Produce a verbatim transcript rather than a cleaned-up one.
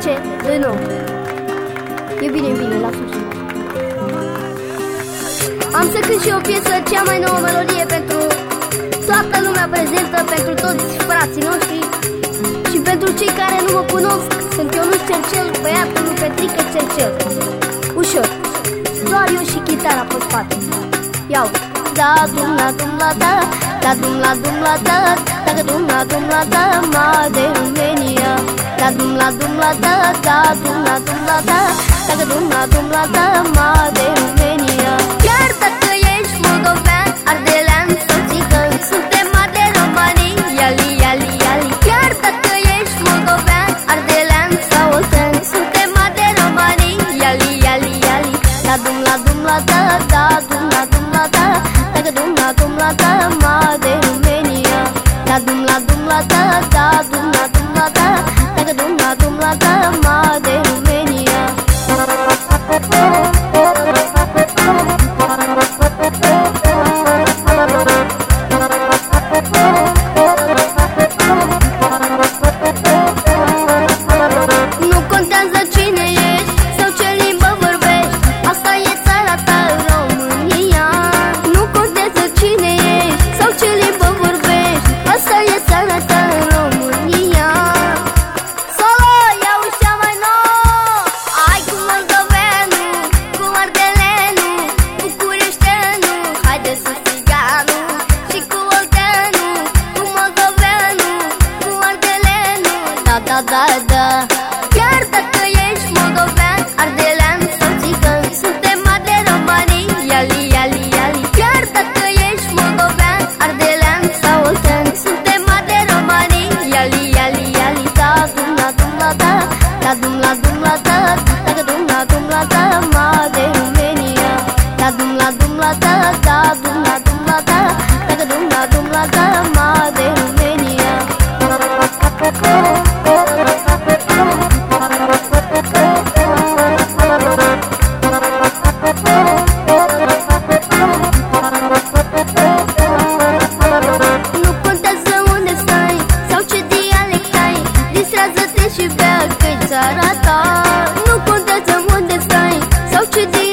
place? Doi nou. E bine, e bine, lasă-o. Am să cânt și o piesă, cea mai nouă melodie pentru toată lumea prezentă, pentru toți frații noștri și pentru cei care nu mă cunosc. Sunt Ionuț Cercel, băiatul lui Petrică Cercel. Ușor, doar eu și chitara pe spate. Iau. Da dum la dum la da, da dum la dum la da, da dum la dum la da, ma de România. Da dum la dum la da, da dum la dum la da, da dum la dum la da, ma de România. Chiar dacă ești moldovean, ardelean sau țigan, suntem mari de romanii, iali, iali, iali. Chiar dacă ești moldovean, ardelean sau oltean, suntem mari de romanii, iali, iali, iali. Da dum la dum la da, da dum la dum la da, da dum la dum la da, ma de România. Da dum la dum la da, da dum la dum la da, da dum la dum la da, ma de România. Nu contează cine ești sau ce limbă vorbești, asta e țara ta, România. Nu contează cine ești sau ce limbă vorbești, asta e țara ta, România. Solo, ia ușa mai nouă, ai cu moldoveanu, cu ardeleanu, bucureșteanu, haide să țiganu, și cu olteanu, cu moldoveanu, cu ardeleanu, da, da, da, da. Chiar dacă ești moldovean, ardelean sau țigan, suntem mari de romanii, iali, iali, iali. Chiar dacă ești moldovean, ardelean sau oltean, suntem mari de romanii, iali, iali, iali. Da dum la dum la da, da dum la dum la da, da dum la dum la da, ma de România. Da dum la dum la da, da dum la dum la da, da dum la dum la da, ma de România. Nu contează unde stai sau ce dialect ai, distrează-te și bea că-i țara ta. Nu contează unde stai sau ce dialect